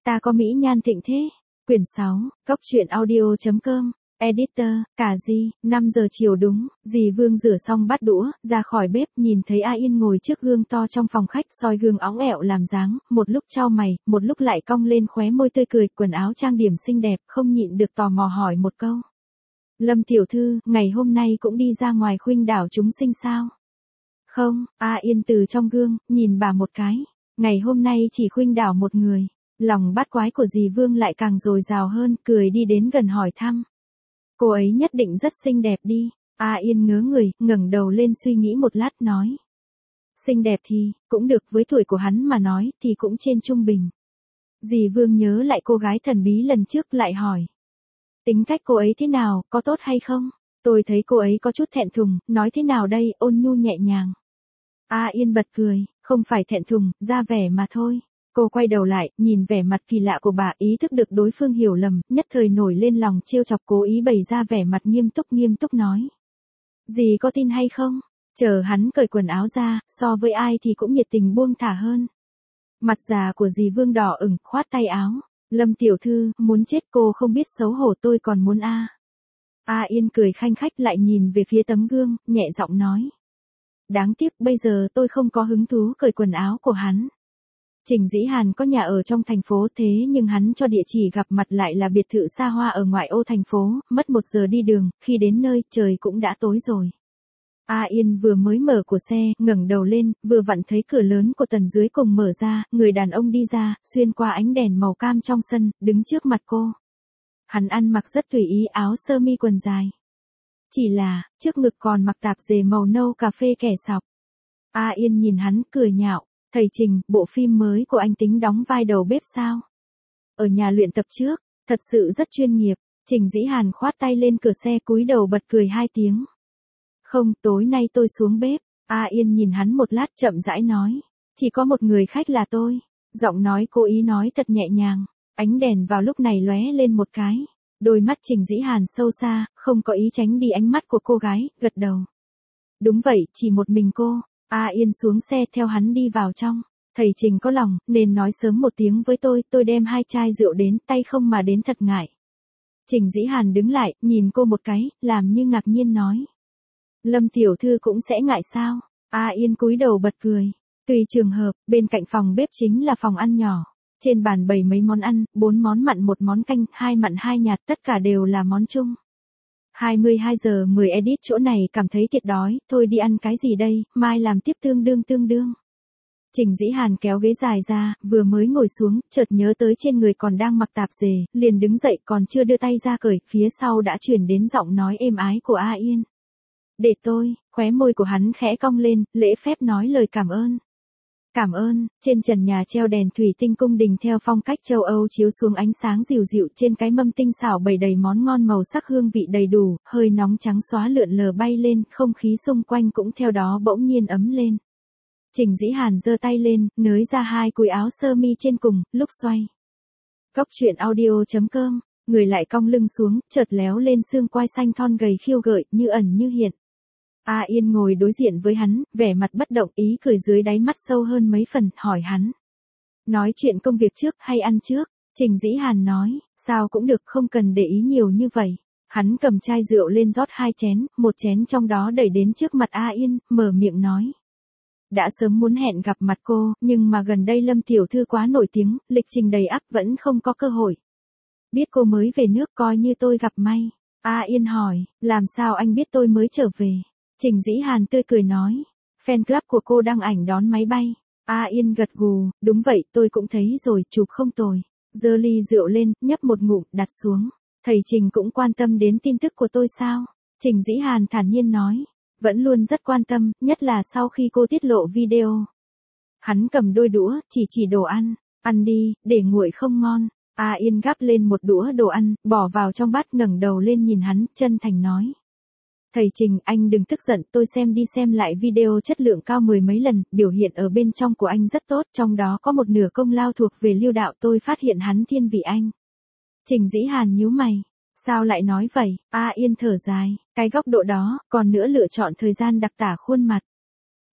Ta có mỹ nhan thịnh thế. Quyển 6, Cốc truyện audio.com. Editor, cả Di, 5 giờ chiều đúng, dì Vương rửa xong bát đũa, ra khỏi bếp, nhìn thấy A Yên ngồi trước gương to trong phòng khách, soi gương óng ẹo làm dáng, một lúc chau mày, một lúc lại cong lên khóe môi tươi cười, quần áo trang điểm xinh đẹp, không nhịn được tò mò hỏi một câu. Lâm tiểu thư, ngày hôm nay cũng đi ra ngoài khuynh đảo chúng sinh sao? Không, A Yên từ trong gương, nhìn bà một cái. Ngày hôm nay chỉ khuynh đảo một người. Lòng bát quái của dì Vương lại càng dồi dào hơn, cười đi đến gần hỏi thăm. Cô ấy nhất định rất xinh đẹp đi. A Yên ngớ người, ngẩng đầu lên suy nghĩ một lát nói. Xinh đẹp thì, cũng được, với tuổi của hắn mà nói, thì cũng trên trung bình. Dì Vương nhớ lại cô gái thần bí lần trước lại hỏi. Tính cách cô ấy thế nào, có tốt hay không? Tôi thấy cô ấy có chút thẹn thùng, nói thế nào đây, ôn nhu nhẹ nhàng. A Yên bật cười, không phải thẹn thùng, ra vẻ mà thôi. Cô quay đầu lại, nhìn vẻ mặt kỳ lạ của bà, ý thức được đối phương hiểu lầm, nhất thời nổi lên lòng trêu chọc, cố ý bày ra vẻ mặt nghiêm túc nói. Dì có tin hay không? Chờ hắn cởi quần áo ra, so với ai thì cũng nhiệt tình buông thả hơn. Mặt già của dì Vương đỏ ửng, khoát tay áo. Lâm tiểu thư, muốn chết, cô không biết xấu hổ, tôi còn muốn a. A Yên cười khanh khách lại nhìn về phía tấm gương, nhẹ giọng nói. Đáng tiếc bây giờ tôi không có hứng thú cởi quần áo của hắn. Trình Dĩ Hàn có nhà ở trong thành phố, thế nhưng hắn cho địa chỉ gặp mặt lại là biệt thự xa hoa ở ngoại ô thành phố, mất 1 giờ đi đường, khi đến nơi, trời cũng đã tối rồi. A Yên vừa mới mở cửa xe, ngẩng đầu lên, vừa vặn thấy cửa lớn của tầng dưới cùng mở ra, người đàn ông đi ra, xuyên qua ánh đèn màu cam trong sân, đứng trước mặt cô. Hắn ăn mặc rất tùy ý, áo sơ mi quần dài. Chỉ là, trước ngực còn mặc tạp dề màu nâu cà phê kẻ sọc. A Yên nhìn hắn, cười nhạo. Thầy Trình, bộ phim mới của anh tính đóng vai đầu bếp sao? Ở nhà luyện tập trước, thật sự rất chuyên nghiệp. Trình Dĩ Hàn khoát tay lên cửa xe, cúi đầu bật cười 2 tiếng. Không, tối nay tôi xuống bếp. A Yên nhìn hắn một lát, chậm rãi nói. Chỉ có một người khách là tôi. Giọng nói cố ý nói thật nhẹ nhàng. Ánh đèn vào lúc này lóe lên một cái. Đôi mắt Trình Dĩ Hàn sâu xa, không có ý tránh đi ánh mắt của cô gái, gật đầu. Đúng vậy, chỉ một mình cô. A Yên xuống xe theo hắn đi vào trong. Thầy Trình có lòng, nên nói sớm một tiếng với tôi đem 2 chai rượu đến, tay không mà đến thật ngại. Trình Dĩ Hàn đứng lại, nhìn cô một cái, làm như ngạc nhiên nói. Lâm tiểu thư cũng sẽ ngại sao? A Yên cúi đầu bật cười. Tùy trường hợp, bên cạnh phòng bếp chính là phòng ăn nhỏ. Trên bàn bày mấy món ăn, 4 món mặn 1 món canh, 2 mặn 2 nhạt, tất cả đều là món chung. 22 giờ 10 edit chỗ này cảm thấy thiệt đói, thôi đi ăn cái gì đây, mai làm tiếp tương đương. Trình Dĩ Hàn kéo ghế dài ra, vừa mới ngồi xuống, chợt nhớ tới trên người còn đang mặc tạp dề, liền đứng dậy, còn chưa đưa tay ra cởi, phía sau đã chuyển đến giọng nói êm ái của A Yên. Để tôi, khóe môi của hắn khẽ cong lên, lễ phép nói lời cảm ơn. Cảm ơn. Trên trần nhà treo đèn thủy tinh cung đình theo phong cách châu Âu chiếu xuống ánh sáng dịu dịu, trên cái mâm tinh xảo bày đầy món ngon màu sắc hương vị đầy đủ, hơi nóng trắng xóa lượn lờ bay lên, không khí xung quanh cũng theo đó bỗng nhiên ấm lên. Trình Dĩ Hàn giơ tay lên, nới ra 2 cùi áo sơ mi trên cùng, lúc xoay. Cốc truyện audio.com, người lại cong lưng xuống, chợt léo lên xương quai xanh thon gầy khiêu gợi, như ẩn như hiện. A Yên ngồi đối diện với hắn, vẻ mặt bất động, ý cười dưới đáy mắt sâu hơn mấy phần, hỏi hắn. Nói chuyện công việc trước hay ăn trước? Trình Dĩ Hàn nói, sao cũng được, không cần để ý nhiều như vậy. Hắn cầm chai rượu lên rót 2 chén, một chén trong đó đẩy đến trước mặt A Yên, mở miệng nói. Đã sớm muốn hẹn gặp mặt cô, nhưng mà gần đây Lâm tiểu thư quá nổi tiếng, lịch trình đầy ắp vẫn không có cơ hội. Biết cô mới về nước coi như tôi gặp may. A Yên hỏi, làm sao anh biết tôi mới trở về? Trình Dĩ Hàn tươi cười nói, fan club của cô đăng ảnh đón máy bay. A Yên gật gù, đúng vậy, tôi cũng thấy rồi, chụp không tồi. Giơ ly rượu lên, nhấp một ngụm, đặt xuống. Thầy Trình cũng quan tâm đến tin tức của tôi sao? Trình Dĩ Hàn thản nhiên nói, vẫn luôn rất quan tâm, nhất là sau khi cô tiết lộ video. Hắn cầm đôi đũa, chỉ đồ ăn đi, để nguội không ngon. A Yên gắp lên một đũa đồ ăn, bỏ vào trong bát, ngẩng đầu lên nhìn hắn, chân thành nói. Thầy Trình, anh đừng tức giận, tôi xem đi xem lại video chất lượng cao 10 mấy lần, biểu hiện ở bên trong của anh rất tốt, trong đó có một nửa công lao thuộc về Lưu đạo, tôi phát hiện hắn thiên vị anh. Trình Dĩ Hàn nhíu mày, sao lại nói vậy? A Yên thở dài, cái góc độ đó, còn nữa lựa chọn thời gian đặc tả khuôn mặt.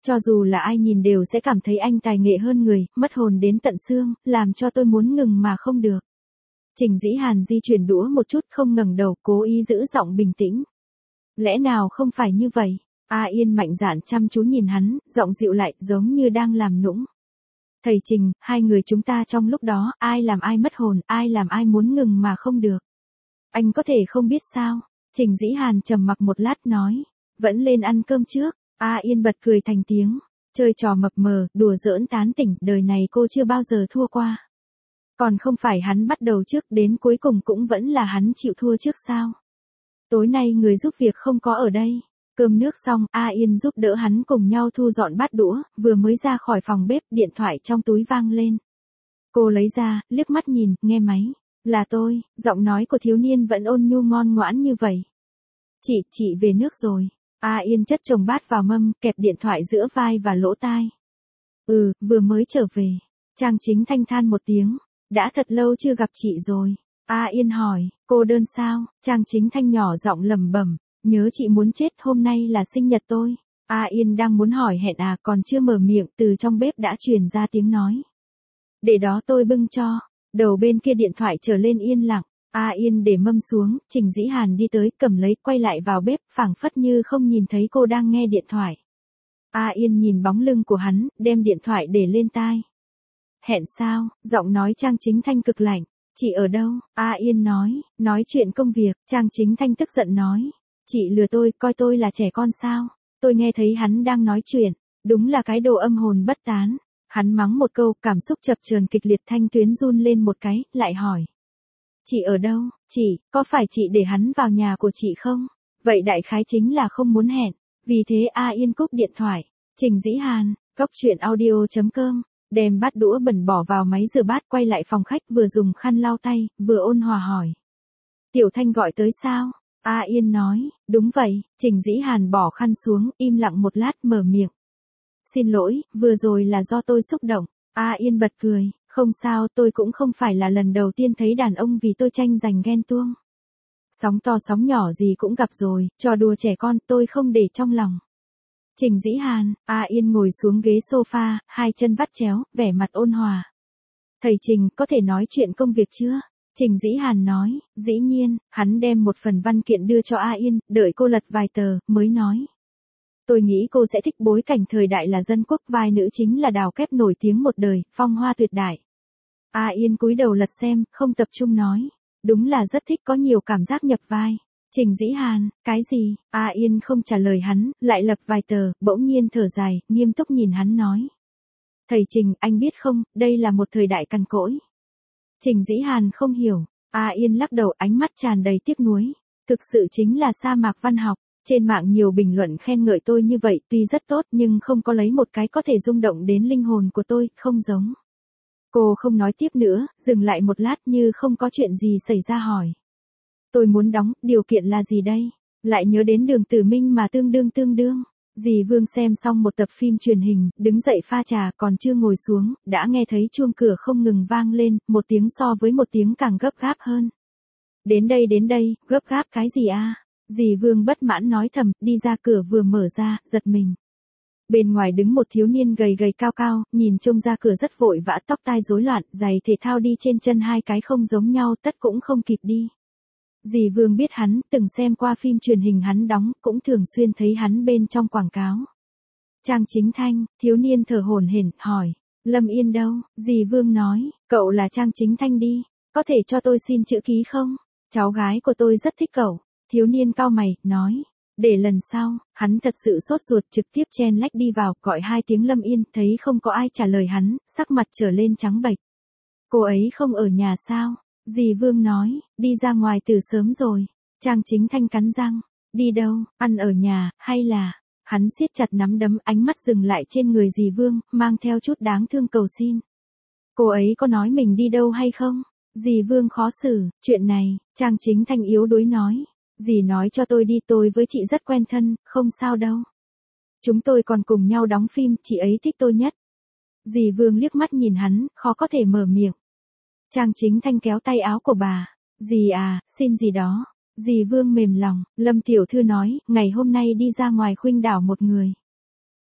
Cho dù là ai nhìn đều sẽ cảm thấy anh tài nghệ hơn người, mất hồn đến tận xương, làm cho tôi muốn ngừng mà không được. Trình Dĩ Hàn di chuyển đũa một chút không ngẩng đầu, cố ý giữ giọng bình tĩnh. Lẽ nào không phải như vậy? A Yên mạnh dạn chăm chú nhìn hắn, giọng dịu lại, giống như đang làm nũng. Thầy Trình, hai người chúng ta trong lúc đó, ai làm ai mất hồn, ai làm ai muốn ngừng mà không được. Anh có thể không biết sao? Trình Dĩ Hàn trầm mặc một lát nói. Vẫn lên ăn cơm trước. A Yên bật cười thành tiếng. Chơi trò mập mờ, đùa giỡn tán tỉnh, đời này cô chưa bao giờ thua qua. Còn không phải hắn bắt đầu trước, đến cuối cùng cũng vẫn là hắn chịu thua trước sao? Tối nay người giúp việc không có ở đây. Cơm nước xong, A Yên giúp đỡ hắn cùng nhau thu dọn bát đũa, vừa mới ra khỏi phòng bếp, điện thoại trong túi vang lên. Cô lấy ra, liếc mắt nhìn, nghe máy. Là tôi, giọng nói của thiếu niên vẫn ôn nhu ngoan ngoãn như vậy. Chị về nước rồi. A Yên chất chồng bát vào mâm, kẹp điện thoại giữa vai và lỗ tai. Vừa mới trở về. Trang Chính Thanh than một tiếng. Đã thật lâu chưa gặp chị rồi. A Yên hỏi, cô đơn sao? Trang Chính Thanh nhỏ giọng lẩm bẩm, nhớ chị muốn chết, hôm nay là sinh nhật tôi. A Yên đang muốn hỏi hẹn à, còn chưa mở miệng, từ trong bếp đã truyền ra tiếng nói. Để đó tôi bưng cho. Đầu bên kia điện thoại trở lên yên lặng. A Yên để mâm xuống, Trình Dĩ Hàn đi tới, cầm lấy, quay lại vào bếp, phảng phất như không nhìn thấy cô đang nghe điện thoại. A Yên nhìn bóng lưng của hắn, đem điện thoại để lên tai. Hẹn sao? Giọng nói Trang Chính Thanh cực lạnh. Chị ở đâu? A Yên nói chuyện công việc. Trang Chính Thanh tức giận nói. Chị lừa tôi, coi tôi là trẻ con sao? Tôi nghe thấy hắn đang nói chuyện. Đúng là cái đồ âm hồn bất tán. Hắn mắng một câu, cảm xúc chập chờn kịch liệt, thanh tuyến run lên một cái, lại hỏi. Chị ở đâu? Chị, có phải chị để hắn vào nhà của chị không? Vậy đại khái chính là không muốn hẹn. Vì thế A Yên cúp điện thoại. Trình Dĩ Hàn, goctruyện.audio.com. Đem bát đũa bẩn bỏ vào máy rửa bát, quay lại phòng khách, vừa dùng khăn lau tay, vừa ôn hòa hỏi. Tiểu Thanh gọi tới sao? A Yên nói, đúng vậy. Trình Dĩ Hàn bỏ khăn xuống, im lặng một lát, mở miệng. Xin lỗi, vừa rồi là do tôi xúc động. A Yên bật cười, không sao, tôi cũng không phải là lần đầu tiên thấy đàn ông vì tôi tranh giành ghen tuông. Sóng to sóng nhỏ gì cũng gặp rồi, trò đùa trẻ con, tôi không để trong lòng. Trình Dĩ Hàn, A Yên ngồi xuống ghế sofa, hai chân vắt chéo, vẻ mặt ôn hòa. Thầy Trình, có thể nói chuyện công việc chưa? Trình Dĩ Hàn nói, dĩ nhiên, hắn đem một phần văn kiện đưa cho A Yên, đợi cô lật vài tờ, mới nói. Tôi nghĩ cô sẽ thích bối cảnh thời đại là dân quốc, vai nữ chính là Đào Kép nổi tiếng một đời, phong hoa tuyệt đại. A Yên cúi đầu lật xem, không tập trung nói. Đúng là rất thích, có nhiều cảm giác nhập vai. Trình Dĩ Hàn, cái gì? A Yên không trả lời hắn, lại lật vài tờ, bỗng nhiên thở dài, nghiêm túc nhìn hắn nói. Thầy Trình, anh biết không, đây là một thời đại cằn cỗi. Trình Dĩ Hàn không hiểu. A Yên lắc đầu, ánh mắt tràn đầy tiếc nuối. Thực sự chính là sa mạc văn học. Trên mạng nhiều bình luận khen ngợi tôi như vậy, tuy rất tốt nhưng không có lấy một cái có thể rung động đến linh hồn của tôi, không giống. Cô không nói tiếp nữa, dừng lại một lát như không có chuyện gì xảy ra hỏi. Tôi muốn đóng, điều kiện là gì đây? Lại nhớ đến Đường Tử Minh mà tương đương. Dì Vương xem xong một tập phim truyền hình, đứng dậy pha trà, còn chưa ngồi xuống, đã nghe thấy chuông cửa không ngừng vang lên, một tiếng so với một tiếng càng gấp gáp hơn. Đến đây, gấp gáp cái gì à? Dì Vương bất mãn nói thầm, đi ra cửa vừa mở ra, giật mình. Bên ngoài đứng một thiếu niên gầy gầy cao cao, nhìn trông ra cửa rất vội vã, tóc tai rối loạn, giày thể thao đi trên chân hai cái không giống nhau, tất cũng không kịp đi. Dì Vương biết hắn, từng xem qua phim truyền hình hắn đóng, cũng thường xuyên thấy hắn bên trong quảng cáo. Trang Chính Thanh, thiếu niên thở hổn hển, hỏi, Lâm Yên đâu? Dì Vương nói, cậu là Trang Chính Thanh đi, có thể cho tôi xin chữ ký không? Cháu gái của tôi rất thích cậu. Thiếu niên cau mày, nói, để lần sau. Hắn thật sự sốt ruột, trực tiếp chen lách đi vào, gọi hai tiếng Lâm Yên, thấy không có ai trả lời hắn, sắc mặt trở lên trắng bệch. Cô ấy không ở nhà sao? Dì Vương nói, đi ra ngoài từ sớm rồi. Trang Chính Thanh cắn răng, đi đâu, ăn ở nhà, hay là... Hắn siết chặt nắm đấm, ánh mắt dừng lại trên người dì Vương, mang theo chút đáng thương cầu xin. Cô ấy có nói mình đi đâu hay không? Dì Vương khó xử, chuyện này, Trang Chính Thanh yếu đuối nói. Dì nói cho tôi đi, tôi với chị rất quen thân, không sao đâu. Chúng tôi còn cùng nhau đóng phim, chị ấy thích tôi nhất. Dì Vương liếc mắt nhìn hắn, khó có thể mở miệng. Trang Chính Thanh kéo tay áo của bà. Dì à, xin gì đó. Dì Vương mềm lòng, Lâm tiểu thư nói, ngày hôm nay đi ra ngoài khuynh đảo một người.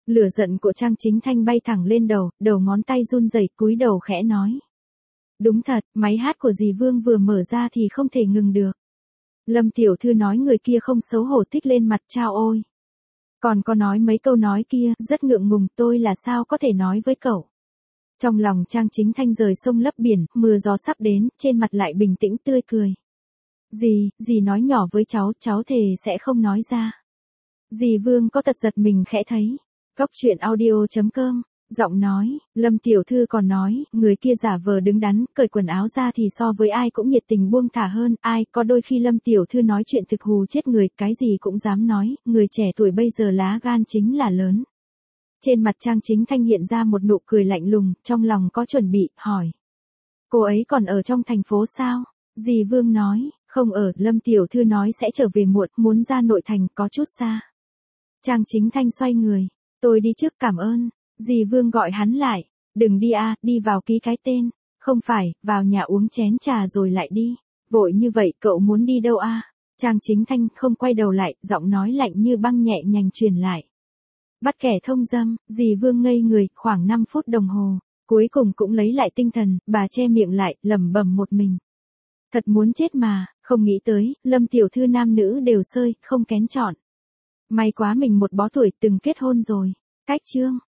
Lửa giận của Trang Chính Thanh bay thẳng lên đầu, đầu ngón tay run rẩy cúi đầu khẽ nói. Đúng thật, máy hát của dì Vương vừa mở ra thì không thể ngừng được. Lâm tiểu thư nói người kia không xấu hổ thích lên mặt chao ôi. Còn có nói mấy câu nói kia, rất ngượng ngùng, tôi là sao có thể nói với cậu. Trong lòng Trang Chính Thanh rời sông lấp biển, mưa gió sắp đến, trên mặt lại bình tĩnh tươi cười. Dì nói nhỏ với cháu thề sẽ không nói ra. Dì Vương có tật giật mình khẽ thấy. Góc truyện audio.com, giọng nói, Lâm tiểu thư còn nói, người kia giả vờ đứng đắn, cởi quần áo ra thì so với ai cũng nhiệt tình buông thả hơn, có đôi khi Lâm tiểu thư nói chuyện thực hù chết người, cái gì cũng dám nói, người trẻ tuổi bây giờ lá gan chính là lớn. Trên mặt Trang Chính Thanh hiện ra một nụ cười lạnh lùng, trong lòng có chuẩn bị, hỏi. Cô ấy còn ở trong thành phố sao? Dì Vương nói, không ở, Lâm tiểu thư nói sẽ trở về muộn, muốn ra nội thành, có chút xa. Trang Chính Thanh xoay người, tôi đi trước cảm ơn. Dì Vương gọi hắn lại, đừng đi đi vào ký cái tên. Không phải, vào nhà uống chén trà rồi lại đi. Vội như vậy cậu muốn đi đâu Trang Chính Thanh không quay đầu lại, giọng nói lạnh như băng nhẹ nhàng truyền lại. Bắt kẻ thông dâm, dì Vương ngây người, khoảng 5 phút đồng hồ. Cuối cùng cũng lấy lại tinh thần, bà che miệng lại, lẩm bẩm một mình. Thật muốn chết mà, không nghĩ tới, Lâm tiểu thư nam nữ đều sơi, không kén chọn. May quá mình một bó tuổi từng kết hôn rồi. Cách chương.